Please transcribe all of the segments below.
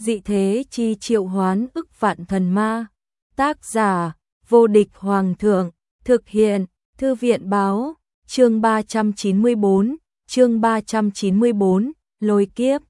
dị thế chi triệu hoán ức vạn thần ma. Tác giả, vô địch hoàng thượng, thực hiện, thư viện báo, chương 394, lôi kiếp.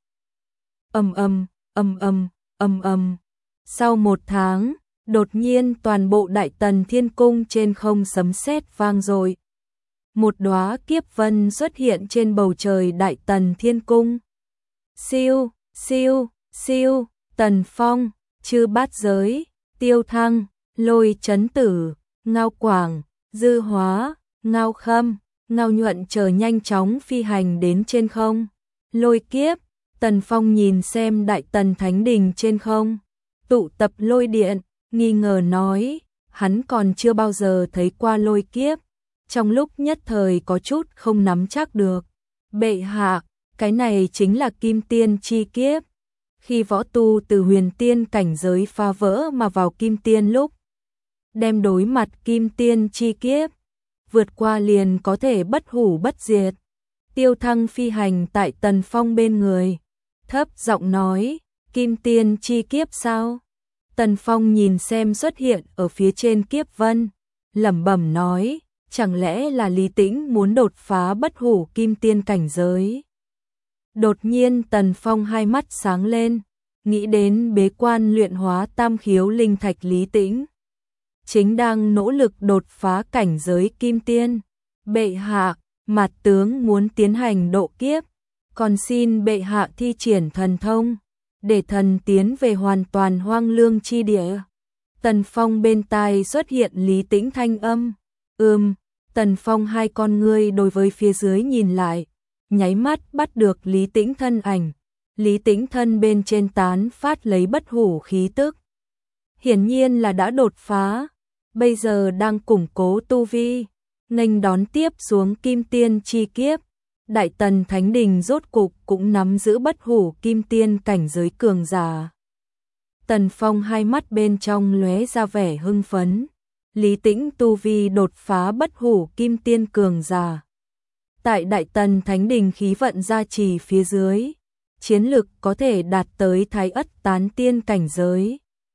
Sau một tháng, đột nhiên toàn bộ Đại Tần Thiên Cung trên không sấm sét vang dội. Một đóa kiếp vân xuất hiện trên bầu trời Đại Tần Thiên Cung. Siêu, siêu, siêu, Tần Phong, Chư Bát Giới, Tiêu Thăng, Lôi Chấn Tử, Ngao Quảng, Dư Hóa, Ngao Khâm, Ngao Nhuận chờ nhanh chóng phi hành đến trên không. Lôi kiếp, Tần Phong nhìn xem Đại Tần Thánh Đình trên không, tụ tập lôi điện, nghi ngờ nói, hắn còn chưa bao giờ thấy qua lôi kiếp, trong lúc nhất thời có chút không nắm chắc được. Bệ hạ, cái này chính là Kim Tiên chi kiếp. Khi võ tu từ huyền tiên cảnh giới phá vỡ mà vào Kim Tiên lúc, đem đối mặt Kim Tiên chi kiếp, vượt qua liền có thể bất hủ bất diệt. Tiêu Thăng phi hành tại Tần Phong bên người, thấp giọng nói, Kim Tiên chi kiếp sao? Tần Phong nhìn xem xuất hiện ở phía trên kiếp vân, lẩm bẩm nói, chẳng lẽ là Lý Tĩnh muốn đột phá bất hủ Kim Tiên cảnh giới? Đột nhiên Tần Phong hai mắt sáng lên, nghĩ đến bế quan luyện hóa tam khiếu linh thạch Lý Tĩnh, chính đang nỗ lực đột phá cảnh giới Kim Tiên. Bệ hạ, Mạt tướng muốn tiến hành độ kiếp, còn xin bệ hạ thi triển thần thông, để thần tiến về hoàn toàn hoang lương chi địa. Tần Phong bên tai xuất hiện Lý Tĩnh thanh âm. Tần Phong hai con ngươi đối với phía dưới nhìn lại, nháy mắt bắt được Lý Tĩnh thân ảnh. Lý Tĩnh thân bên trên tán phát lấy bất hủ khí tức, hiển nhiên là đã đột phá, bây giờ đang củng cố tu vi, nghênh đón tiếp xuống Kim Tiên chi kiếp. Đại Tần Thánh Đình rốt cục cũng nắm giữ bất hủ Kim Tiên cảnh giới cường giả. Tần Phong hai mắt bên trong lóe ra vẻ hưng phấn. Lý Tĩnh tu vi đột phá bất hủ Kim Tiên cường giả. Tại Đại Tần Thánh Đình khí vận gia trì phía dưới, chiến lực có thể đạt tới Thái Ất Tán Tiên cảnh giới.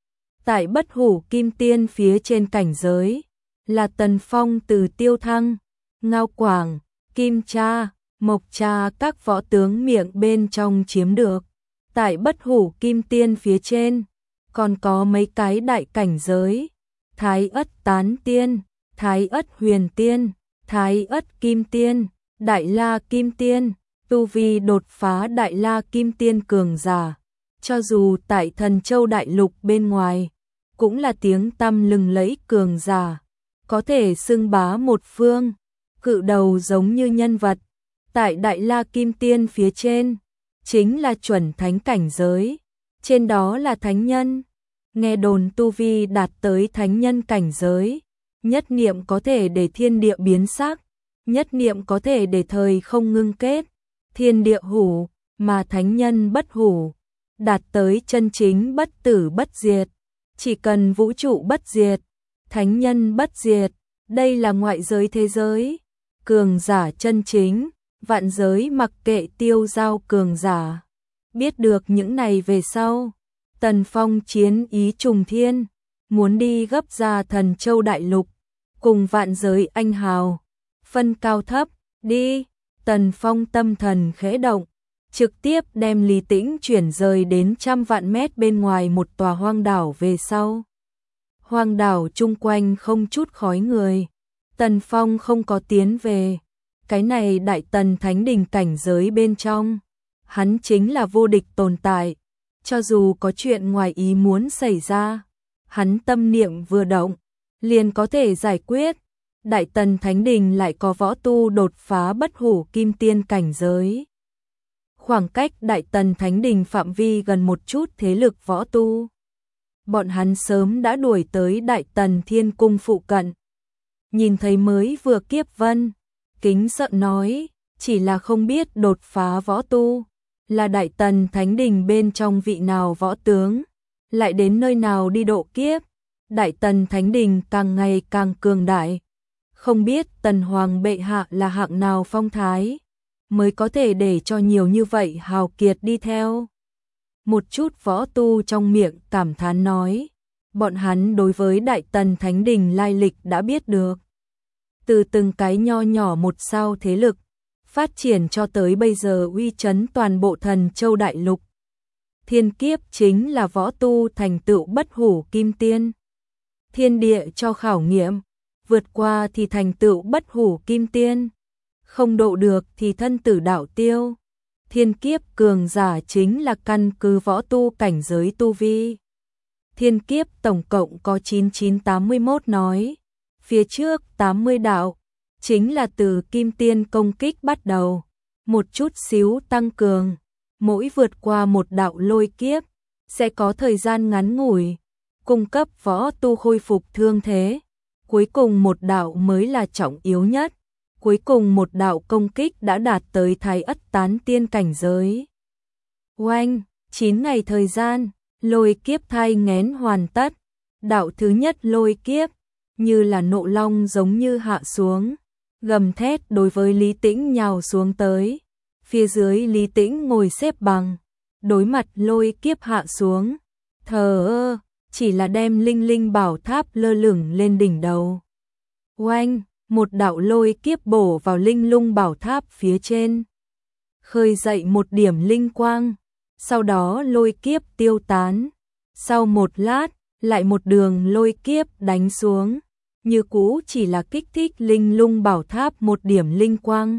Tại bất hủ Kim Tiên phía trên cảnh giới, là Tần Phong từ Tiêu Thăng, Ngao Quảng, Kim Cha, Mộc Cha các võ tướng miệng bên trong chiếm được. Tại bất hủ Kim Tiên phía trên, còn có mấy cái đại cảnh giới, Thái Ất Tán Tiên, Thái Ất Huyền Tiên, Thái Ất Kim Tiên, Đại La Kim Tiên, tu vi đột phá Đại La Kim Tiên cường giả. Cho dù tại Thần Châu Đại Lục bên ngoài, cũng là tiếng tăm lừng lẫy cường giả, có thể xưng bá một phương, cự đầu giống như nhân vật. Tại Đại La Kim Tiên phía trên, chính là chuẩn thánh cảnh giới, trên đó là thánh nhân. Nghe đồn tu vi đạt tới thánh nhân cảnh giới, nhất niệm có thể để thiên địa biến sắc, nhất niệm có thể để thời không ngưng kết, thiên địa hủ, mà thánh nhân bất hủ, đạt tới chân chính bất tử bất diệt. Chỉ cần vũ trụ bất diệt, thánh nhân bất diệt, đây là ngoại giới thế giới, cường giả chân chính, vạn giới mặc kệ tiêu giao cường giả. Biết được những này về sau, Tần Phong chiến ý trùng thiên, muốn đi gấp ra Thần Châu Đại Lục, cùng vạn giới anh hào, phân cao thấp, đi. Tần Phong tâm thần khẽ động, trực tiếp đem Lý Tĩnh chuyển rời đến 100 vạn mét bên ngoài một tòa hoang đảo về sau. Hoang đảo chung quanh không chút khói người, Tần Phong không có tiến về. Cái này Đại Tần Thánh Đình cảnh giới bên trong, hắn chính là vô địch tồn tại. Cho dù có chuyện ngoài ý muốn xảy ra, hắn tâm niệm vừa động, liền có thể giải quyết. Đại Tần Thánh Đình lại có võ tu đột phá bất hủ Kim Tiên cảnh giới. Khoảng cách Đại Tần Thánh Đình phạm vi gần một chút thế lực võ tu. Bọn hắn sớm đã đuổi tới Đại Tần Thiên Cung phụ cận. Nhìn thấy mới vừa kiếp vân, kính sợ nói, chỉ là không biết đột phá võ tu, là Đại Tần Thánh Đình bên trong vị nào võ tướng, lại đến nơi nào đi độ kiếp. Đại Tần Thánh Đình càng ngày càng cường đại, không biết Tần Hoàng bệ hạ là hạng nào phong thái, mới có thể để cho nhiều như vậy hào kiệt đi theo. Một chút võ tu trong miệng cảm thán nói, bọn hắn đối với Đại Tần Thánh Đình lai lịch đã biết được. Từ từng cái nho nhỏ một sao thế lực, phát triển cho tới bây giờ uy chấn toàn bộ Thần Châu Đại Lục. Thiên kiếp chính là võ tu thành tựu bất hủ kim tiên. Thiên địa cho khảo nghiệm, vượt qua thì thành tựu bất hủ kim tiên, không độ được thì thân tử đạo tiêu. Thiên kiếp cường giả chính là căn cứ võ tu cảnh giới tu vi. Thiên kiếp tổng cộng có 9981 nói, phía trước 80 đạo, chính là từ kim tiên công kích bắt đầu, một chút xíu tăng cường, mỗi vượt qua một đạo lôi kiếp, sẽ có thời gian ngắn ngủi, cung cấp võ tu khôi phục thương thế. Cuối cùng một đạo mới là trọng yếu nhất, cuối cùng một đạo công kích đã đạt tới Thái Ất Tán Tiên cảnh giới. Oanh, 9 ngày thời gian, lôi kiếp thai nghén hoàn tất, đạo thứ nhất lôi kiếp, như là nộ long giống như hạ xuống, gầm thét đối với Lý Tĩnh nhào xuống tới. Phía dưới Lý Tĩnh ngồi xếp bằng, đối mặt lôi kiếp hạ xuống, thờ ơ, chỉ là đem linh linh bảo tháp lơ lửng lên đỉnh đầu. Oanh, một đạo lôi kiếp bổ vào linh lung bảo tháp phía trên, khơi dậy một điểm linh quang, sau đó lôi kiếp tiêu tán. Sau một lát, lại một đường lôi kiếp đánh xuống, như cũ chỉ là kích thích linh lung bảo tháp một điểm linh quang.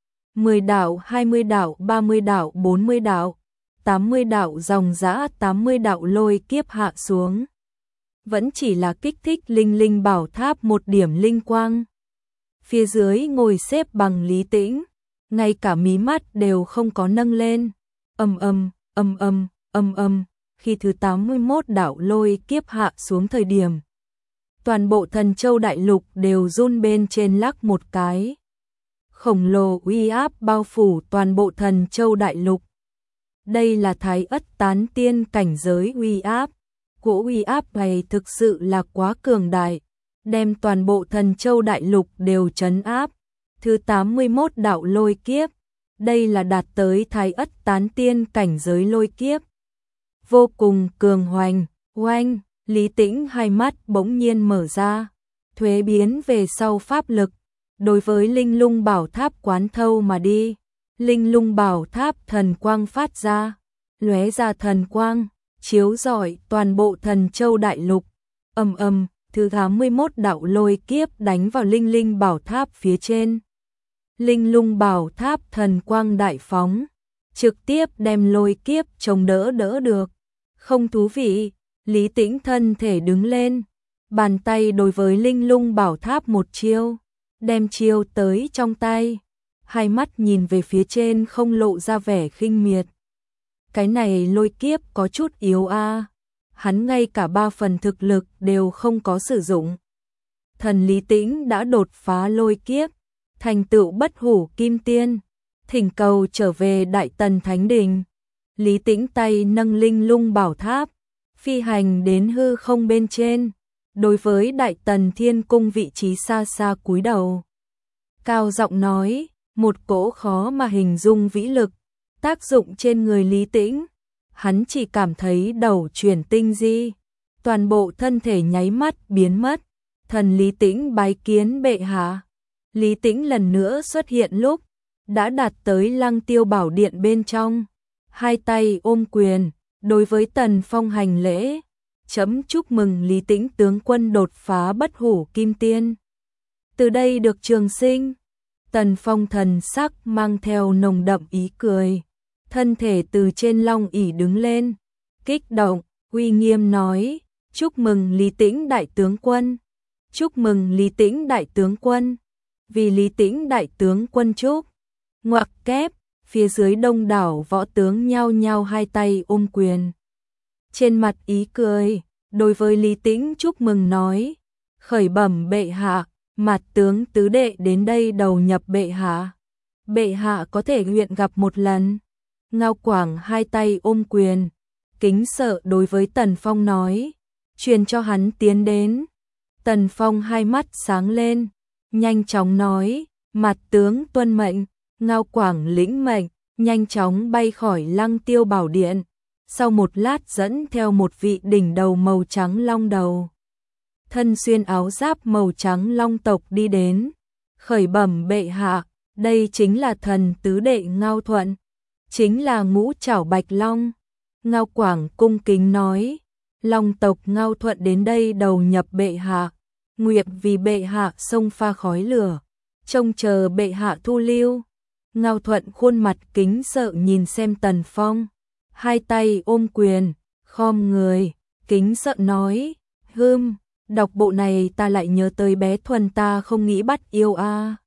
10 đạo, 20 đạo, 30 đạo, 40 đạo, 80 đạo, dòng dã 80 đạo lôi kiếp hạ xuống. Vẫn chỉ là kích thích linh linh bảo tháp một điểm linh quang. Phía dưới ngồi xếp bằng Lý Tĩnh, ngay cả mí mắt đều không có nâng lên. Âm âm, âm âm, âm âm, khi thứ 81 đạo lôi kiếp hạ xuống thời điểm, toàn bộ Thần Châu Đại Lục đều run bên trên lắc một cái. Khổng lồ uy áp bao phủ toàn bộ Thần Châu Đại Lục. Đây là Thái Ất Tán Tiên cảnh giới uy áp. Cỗ uy áp này thực sự là quá cường đại, đem toàn bộ Thần Châu Đại Lục đều trấn áp. Thứ 81 đạo lôi kiếp, đây là đạt tới Thái Ất Tán Tiên cảnh giới lôi kiếp. Vô cùng cường hoành, oanh, Lý Tĩnh hai mắt bỗng nhiên mở ra, thuế biến về sau pháp lực, đối với linh lung bảo tháp quán thâu mà đi. Linh lung bảo tháp thần quang phát ra, lóe ra thần quang, chiếu rọi toàn bộ Thần Châu Đại Lục. Ầm ầm, thứ 81 đạo lôi kiếp đánh vào linh linh bảo tháp phía trên. Linh lung bảo tháp thần quang đại phóng, trực tiếp đem lôi kiếp chống đỡ được. Không thú vị, Lý Tĩnh thân thể đứng lên, bàn tay đối với linh lung bảo tháp một chiêu, đem chiêu tới trong tay, hai mắt nhìn về phía trên không lộ ra vẻ khinh miệt. Cái này lôi kiếp có chút yếu a, hắn ngay cả 3 phần thực lực đều không có sử dụng. Thần Lý Tĩnh đã đột phá lôi kiếp, thành tựu bất hủ kim tiên, thỉnh cầu trở về Đại Tần Thánh Đình. Lý Tĩnh tay nâng linh lung bảo tháp, phi hành đến hư không bên trên, đối với Đại Tần Thiên Cung vị trí xa xa cúi đầu. Cao giọng nói, một cỗ khó mà hình dung vĩ lực, tác dụng trên người Lý Tĩnh. Hắn chỉ cảm thấy đầu chuyển tinh di, toàn bộ thân thể nháy mắt biến mất. Thần Lý Tĩnh bái kiến bệ hạ. Lý Tĩnh lần nữa xuất hiện lúc đã đạt tới Lăng Tiêu Bảo Điện bên trong, hai tay ôm quyền, đối với Tần Phong hành lễ. Chấm chúc mừng Lý Tĩnh tướng quân đột phá bất hủ kim tiên, từ đây được trường sinh. Tần Phong thần sắc mang theo nồng đậm ý cười, thân thể từ trên long ỷ đứng lên, kích động, uy nghiêm nói, chúc mừng Lý Tĩnh đại tướng quân, chúc mừng Lý Tĩnh đại tướng quân, vì Lý Tĩnh đại tướng quân chúc. Ngoặc kép, phía dưới đông đảo võ tướng nhao nhao hai tay ôm quyền. Trên mặt ý cười, đối với Lý Tĩnh chúc mừng nói, khởi bẩm bệ hạ, Mạt tướng tứ đệ đến đây đầu nhập bệ hạ. Bệ hạ có thể nguyện gặp một lần. Ngao Quảng hai tay ôm quyền, kính sợ đối với Tần Phong nói, truyền cho hắn tiến đến. Tần Phong hai mắt sáng lên, nhanh chóng nói, Mạt tướng tuân mệnh. Ngao Quảng lĩnh mệnh, nhanh chóng bay khỏi Lăng Tiêu Bảo Điện. sau một lát dẫn theo một vị đỉnh đầu màu trắng long đầu. Thân xuyên áo giáp màu trắng long tộc đi đến, khởi bẩm bệ hạ, đây chính là thần tứ đệ Ngao Thuận, chính là ngũ trảo bạch long. Ngao Quảng cung kính nói, long tộc Ngao Thuận đến đây đầu nhập bệ hạ, nguyện vì bệ hạ xông pha khói lửa, trông chờ bệ hạ thu lưu. Ngao Thuận khuôn mặt kính sợ nhìn xem Tần Phong, hai tay ôm quyền, khom người, kính sợ nói, đọc bộ này ta lại nhớ tới bé Thuần ta không nghĩ bắt yêu a.